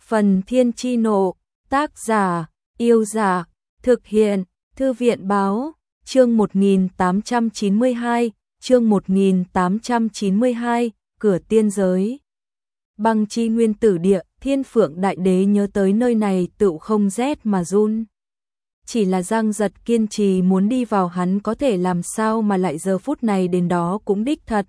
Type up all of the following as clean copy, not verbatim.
Phần Thiên Chi Nộ, tác giả, Yêu Giả, thực hiện, Thư viện Báo, chương 1892, chương 1892, cửa tiên giới. Băng chi nguyên tử địa, Thiên Phượng Đại Đế nhớ tới nơi này tựu không rét mà run. Chỉ là Giang Giật kiên trì muốn đi vào, hắn có thể làm sao mà lại giờ phút này đến đó cũng đích thật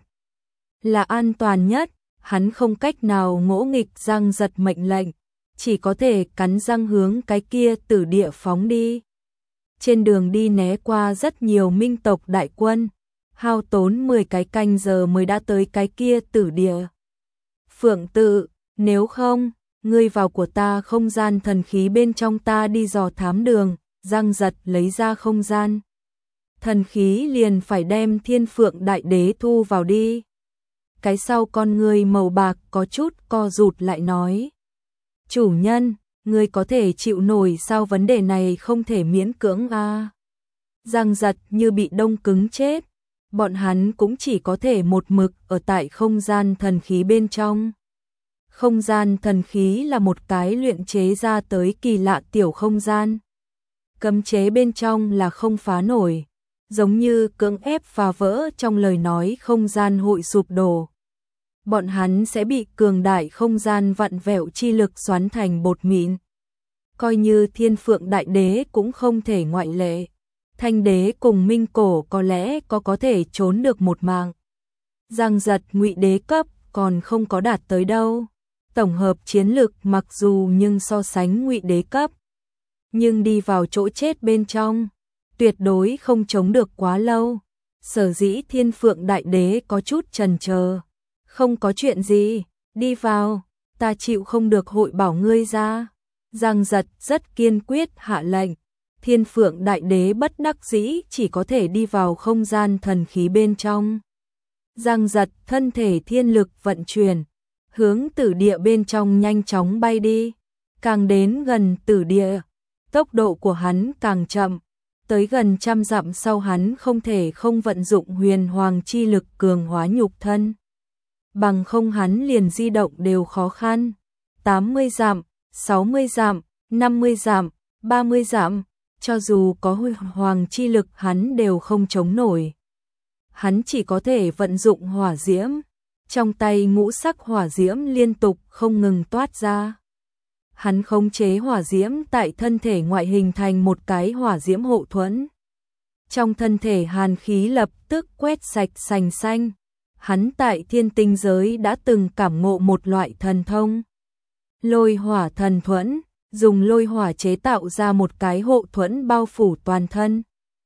là an toàn nhất, hắn không cách nào ngỗ nghịch Giang Giật mệnh lệnh, chỉ có thể cắn răng hướng cái kia tử địa phóng đi. Trên đường đi né qua rất nhiều minh tộc đại quân, hao tốn 10 cái canh giờ mới đã tới cái kia tử địa. Phượng tự, nếu không, ngươi vào của ta không gian thần khí bên trong, ta đi dò thám đường. Giang Giật lấy ra không gian thần khí liền phải đem Thiên Phượng Đại Đế thu vào đi. Cái sau con người màu bạc có chút co rụt lại nói: chủ nhân, ngươi có thể chịu nổi sao, vấn đề này không thể miễn cưỡng a. Giang Giật như bị đông cứng chết, bọn hắn cũng chỉ có thể một mực ở tại không gian thần khí bên trong. Không gian thần khí là một cái luyện chế ra tới kỳ lạ tiểu không gian. Cấm chế bên trong là không phá nổi, giống như cưỡng ép phá vỡ trong lời nói không gian hội sụp đổ. Bọn hắn sẽ bị cường đại không gian vặn vẹo chi lực xoắn thành bột mịn. Coi như Thiên Phượng Đại Đế cũng không thể ngoại lệ. Thanh Đế cùng Minh Cổ có lẽ có thể trốn được một mạng. Giang Giật Ngụy Đế cấp còn không có đạt tới đâu. Tổng hợp chiến lực mặc dù nhưng so sánh Ngụy Đế cấp, nhưng đi vào chỗ chết bên trong, tuyệt đối không chống được quá lâu. Sở dĩ Thiên Phượng Đại Đế có chút chần chờ. Không có chuyện gì, đi vào, ta chịu không được hội bảo ngươi ra. Giang Giật rất kiên quyết hạ lệnh. Thiên Phượng Đại Đế bất đắc dĩ chỉ có thể đi vào không gian thần khí bên trong. Giang Giật thân thể thiên lực vận chuyển, hướng tử địa bên trong nhanh chóng bay đi. Càng đến gần tử địa, tốc độ của hắn càng chậm, tới gần 100 dặm sau hắn không thể không vận dụng huyền hoàng chi lực cường hóa nhục thân. Bằng không hắn liền di động đều khó khăn. 80 dặm, 60 dặm, 50 dặm, 30 dặm, cho dù có huyền hoàng chi lực hắn đều không chống nổi. Hắn chỉ có thể vận dụng hỏa diễm, trong tay ngũ sắc hỏa diễm liên tục không ngừng toát ra. Hắn khống chế hỏa diễm tại thân thể ngoại hình thành một cái hỏa diễm hộ thuẫn. Trong thân thể hàn khí lập tức quét sạch sành xanh. Hắn tại thiên tinh giới đã từng cảm ngộ một loại thần thông. Lôi hỏa thần thuẫn, dùng lôi hỏa chế tạo ra một cái hộ thuẫn bao phủ toàn thân.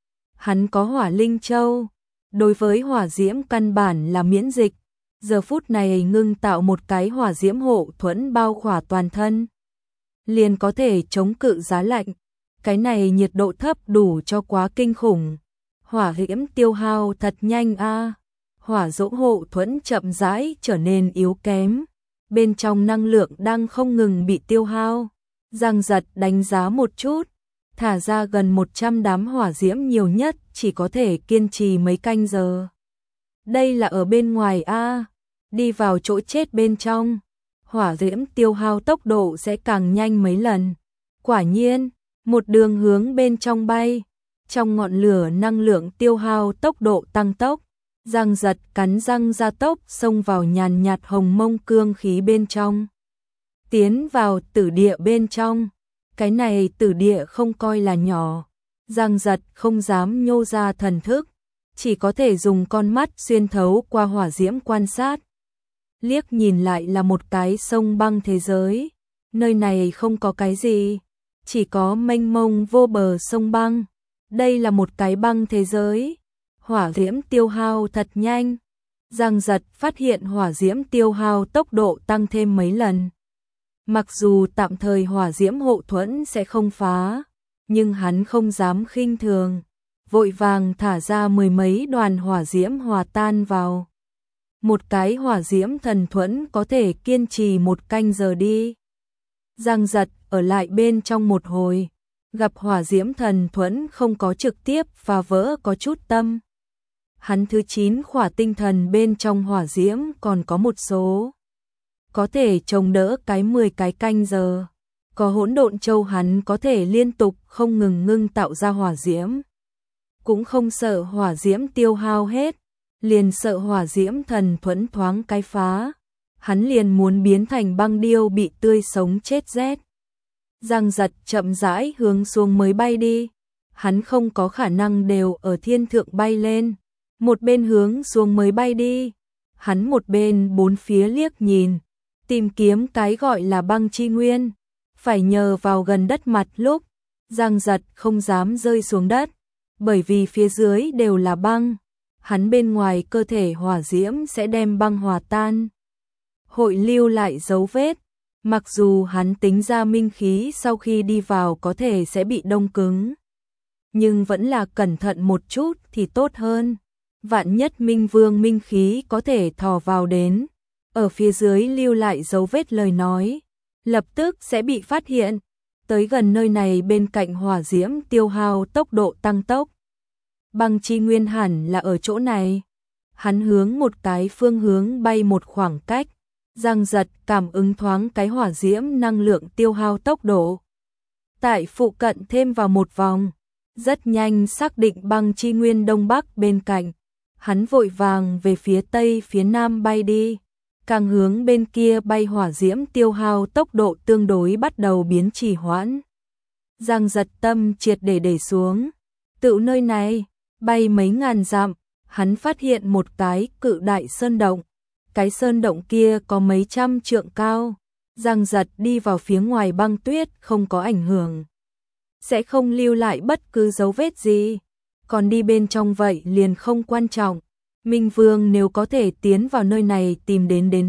Hắn có hỏa linh châu, đối với hỏa diễm căn bản là miễn dịch. Giờ phút này ngưng tạo một cái hỏa diễm hộ thuẫn bao khỏa toàn thân, liền có thể chống cự giá lạnh. Cái này nhiệt độ thấp đủ cho quá kinh khủng. Hỏa diễm tiêu hao thật nhanh a. Hỏa diễm hộ thuẫn chậm rãi trở nên yếu kém, bên trong năng lượng đang không ngừng bị tiêu hao. Giang Giật đánh giá một chút, thả ra gần 100 đám hỏa diễm, nhiều nhất chỉ có thể kiên trì mấy canh giờ. Đây là ở bên ngoài a, đi vào chỗ chết bên trong, hỏa diễm tiêu hao tốc độ sẽ càng nhanh mấy lần. Quả nhiên, một đường hướng bên trong bay, trong ngọn lửa năng lượng tiêu hao tốc độ tăng tốc. Giang Giật cắn răng gia tốc xông vào nhàn nhạt hồng mông cương khí bên trong. Tiến vào tử địa bên trong. Cái này tử địa không coi là nhỏ. Giang Giật không dám nhô ra thần thức, chỉ có thể dùng con mắt xuyên thấu qua hỏa diễm quan sát. Liếc nhìn lại là một cái sông băng thế giới. Nơi này không có cái gì, chỉ có mênh mông vô bờ sông băng. Đây là một cái băng thế giới. Hỏa diễm tiêu hao thật nhanh. Giang Giật phát hiện hỏa diễm tiêu hao tốc độ tăng thêm mấy lần. Mặc dù tạm thời hỏa diễm hộ thuẫn sẽ không phá, nhưng hắn không dám khinh thường, vội vàng thả ra 10 mấy đoàn hỏa diễm hòa tan vào. Một cái hỏa diễm thần thuẫn có thể kiên trì 1 canh giờ đi. Giang Giật ở lại bên trong một hồi, gặp hỏa diễm thần thuẫn không có trực tiếp phá vỡ, có chút tâm. Hắn thứ 9 khỏa tinh thần bên trong hỏa diễm còn có một số có thể chống đỡ cái 10 cái canh giờ. Có hỗn độn châu hắn có thể liên tục không ngừng ngưng tạo ra hỏa diễm. Cũng không sợ hỏa diễm tiêu hao hết, liền sợ hỏa diễm thần thuẫn thoáng cái phá. Hắn liền muốn biến thành băng điêu bị tươi sống chết rét. Giang Giật chậm rãi hướng xuống mới bay đi. Hắn không có khả năng đều ở thiên thượng bay lên. Một bên hướng xuống mới bay đi. Hắn một bên bốn phía liếc nhìn, tìm kiếm cái gọi là băng chi nguyên. Phải nhờ vào gần đất mặt lúc, Giang Giật không dám rơi xuống đất, bởi vì phía dưới đều là băng. Hắn bên ngoài cơ thể hỏa diễm sẽ đem băng hòa tan, hội lưu lại dấu vết. Mặc dù hắn tính ra minh khí sau khi đi vào có thể sẽ bị đông cứng, nhưng vẫn là cẩn thận một chút thì tốt hơn. Vạn nhất Minh Vương minh khí có thể thò vào đến, ở phía dưới lưu lại dấu vết lời nói, lập tức sẽ bị phát hiện. Tới gần nơi này bên cạnh hỏa diễm tiêu hao tốc độ tăng tốc. Băng chi nguyên hẳn là ở chỗ này. Hắn hướng một cái phương hướng bay một khoảng cách. Giang Giật cảm ứng thoáng cái hỏa diễm năng lượng tiêu hao tốc độ. Tại phụ cận thêm vào một vòng, rất nhanh xác định băng chi nguyên đông bắc bên cạnh. Hắn vội vàng về phía tây phía nam bay đi. Càng hướng bên kia bay hỏa diễm tiêu hao tốc độ tương đối bắt đầu biến trì hoãn. Giang Giật tâm triệt để xuống. Tự nơi này, bay mấy ngàn dặm, hắn phát hiện một cái cự đại sơn động. Cái sơn động kia có mấy trăm trượng cao. Giang Giật đi vào phía ngoài băng tuyết không có ảnh hưởng, sẽ không lưu lại bất cứ dấu vết gì. Còn đi bên trong vậy liền không quan trọng. Minh Vương nếu có thể tiến vào nơi này tìm đến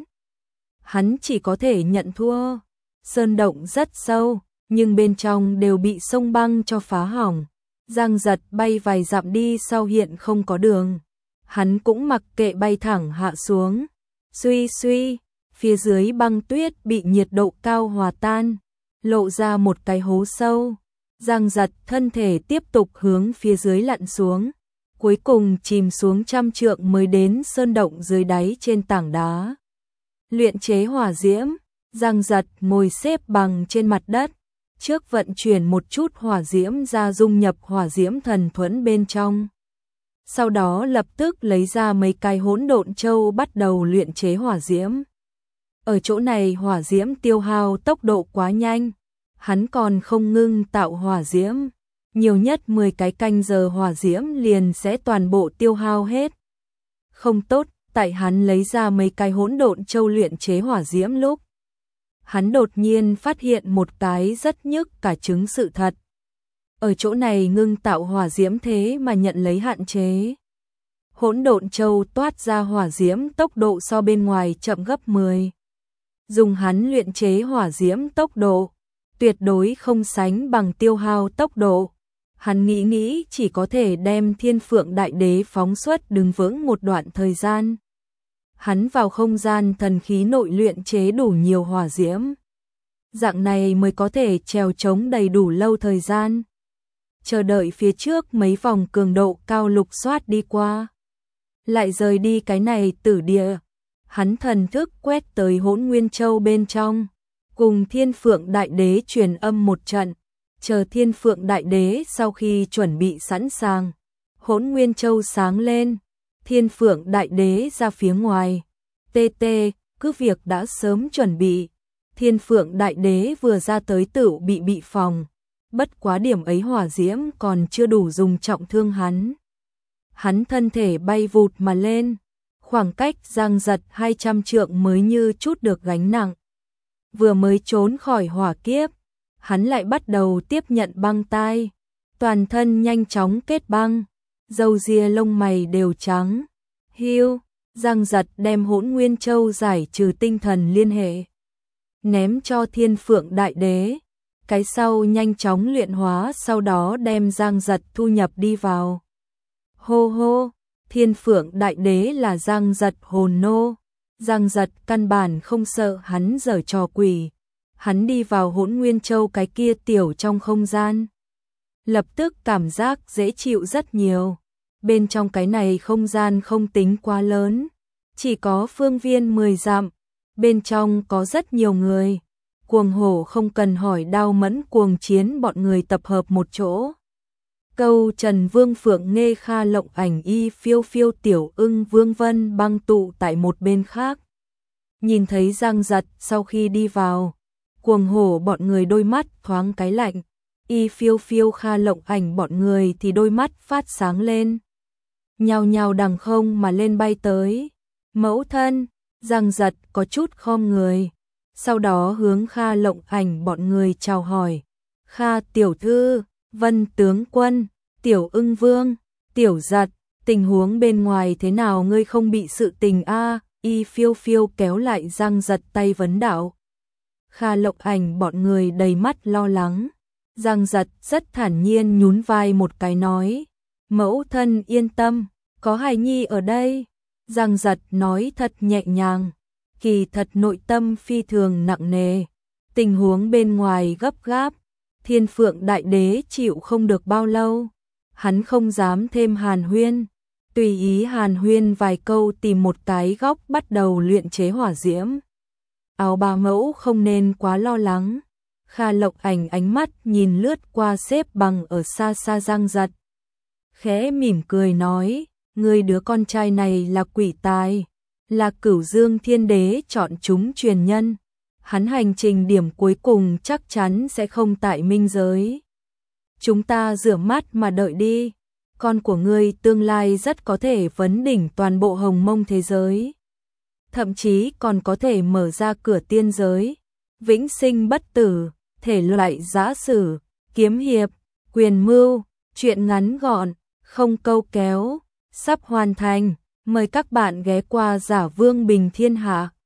hắn chỉ có thể nhận thua. Sơn động rất sâu, nhưng bên trong đều bị sông băng cho phá hỏng. Giang Giật bay vài dặm đi sau hiện không có đường. Hắn cũng mặc kệ bay thẳng hạ xuống. Suy suy, phía dưới băng tuyết bị nhiệt độ cao hòa tan, lộ ra một cái hố sâu. Giang Giật thân thể tiếp tục hướng phía dưới lặn xuống, cuối cùng chìm xuống trăm trượng mới đến sơn động dưới đáy trên tảng đá. Luyện chế hỏa diễm, Giang Giật ngồi xếp bằng trên mặt đất, trước vận chuyển một chút hỏa diễm ra dung nhập hỏa diễm thần thuẫn bên trong. Sau đó lập tức lấy ra mấy cái hỗn độn châu bắt đầu luyện chế hỏa diễm. Ở chỗ này hỏa diễm tiêu hao tốc độ quá nhanh, hắn còn không ngưng tạo hỏa diễm. Nhiều nhất 10 cái canh giờ hỏa diễm liền sẽ toàn bộ tiêu hao hết. Không tốt, tại hắn lấy ra mấy cái hỗn độn châu luyện chế hỏa diễm lúc, hắn đột nhiên phát hiện một cái rất nhức cả trứng sự thật. Ở chỗ này ngưng tạo hỏa diễm thế mà nhận lấy hạn chế. Hỗn độn châu toát ra hỏa diễm tốc độ so bên ngoài chậm gấp 10. Dùng hắn luyện chế hỏa diễm tốc độ, tuyệt đối không sánh bằng tiêu hao tốc độ. Hắn nghĩ chỉ có thể đem Thiên Phượng Đại Đế phóng xuất đứng vững một đoạn thời gian. Hắn vào không gian thần khí nội luyện chế đủ nhiều hỏa diễm. Dạng này mới có thể trèo chống đầy đủ lâu thời gian. Chờ đợi phía trước mấy vòng cường độ cao lục soát đi qua. Lại rời đi cái này tử địa. Hắn thần thức quét tới Hỗn Nguyên Châu bên trong, cùng Thiên Phượng Đại Đế truyền âm một trận. Chờ Thiên Phượng Đại Đế sau khi chuẩn bị sẵn sàng, Hỗn Nguyên Châu sáng lên, Thiên Phượng Đại Đế ra phía ngoài. TT, cứ việc đã sớm chuẩn bị. Thiên Phượng Đại Đế vừa ra tới tựu bị phòng. Bất quá điểm ấy hỏa diễm còn chưa đủ dùng trọng thương hắn. Hắn thân thể bay vụt mà lên, khoảng cách Giang Giật 200 trượng mới như chút được gánh nặng. Vừa mới trốn khỏi hỏa kiếp, hắn lại bắt đầu tiếp nhận băng tai, toàn thân nhanh chóng kết băng, râu ria lông mày đều trắng. Hiu, Giang Giật đem Hỗn Nguyên Châu giải trừ tinh thần liên hệ, ném cho Thiên Phượng Đại Đế. Cái sau nhanh chóng luyện hóa, sau đó đem Giang Giật thu nhập đi vào. Hô hô, Thiên Phượng Đại Đế là Giang Giật hồn nô. Giang Giật căn bản không sợ hắn giở trò quỷ. Hắn đi vào Hỗn Nguyên Châu cái kia tiểu trong không gian, lập tức cảm giác dễ chịu rất nhiều. Bên trong cái này không gian không tính quá lớn, chỉ có phương viên 10 dặm, bên trong có rất nhiều người. Cuồng hổ không cần hỏi Đao Mẫn cuồng chiến bọn người tập hợp một chỗ. Câu Trần Vương Phượng Nghê Kha Lộng Ảnh Y Phiêu Phiêu Tiểu Ưng Vương Vân băng tụ tại một bên khác. Nhìn thấy Giang Giật sau khi đi vào, cuồng hổ bọn người đôi mắt thoáng cái lạnh, Y Phiêu Phiêu Kha Lộng Ảnh bọn người thì đôi mắt phát sáng lên. Nhào nhào đằng không mà lên bay tới. Mẫu thân, Giang Giật có chút khom người, sau đó hướng Kha Lộng Ảnh bọn người chào hỏi. Kha tiểu thư, Vân tướng quân, Tiểu Ưng Vương, Tiểu Giật, tình huống bên ngoài thế nào, ngươi không bị sự tình a? Y Phiêu Phiêu kéo lại Giang Giật tay vấn đạo. Kha Lộng Ảnh bọn người đầy mắt lo lắng. Giang Giật rất thản nhiên nhún vai một cái nói, mẫu thân yên tâm, có hài nhi ở đây. Giang Giật nói thật nhẹ nhàng, kỳ thật nội tâm phi thường nặng nề. Tình huống bên ngoài gấp gáp, Thiên Phượng Đại Đế chịu không được bao lâu. Hắn không dám thêm hàn huyên, tùy ý hàn huyên vài câu tìm một cái góc bắt đầu luyện chế hỏa diễm. Áo bà mẫu không nên quá lo lắng. Kha Lộng Ảnh ánh mắt nhìn lướt qua xếp bằng ở xa xa Giang Giật, khẽ mỉm cười nói, ngươi đứa con trai này là quỷ tài, là Cửu Dương Thiên Đế chọn chúng truyền nhân. Hắn hành trình điểm cuối cùng chắc chắn sẽ không tại minh giới. Chúng ta rửa mắt mà đợi đi, con của ngươi tương lai rất có thể vấn đỉnh toàn bộ hồng mông thế giới. Thậm chí còn có thể mở ra cửa tiên giới, vĩnh sinh bất tử, thể loại giã sử, kiếm hiệp, quyền mưu, truyện ngắn gọn, không câu kéo, sắp hoàn thành. Mời các bạn ghé qua Giả Vương Bình Thiên Hạ.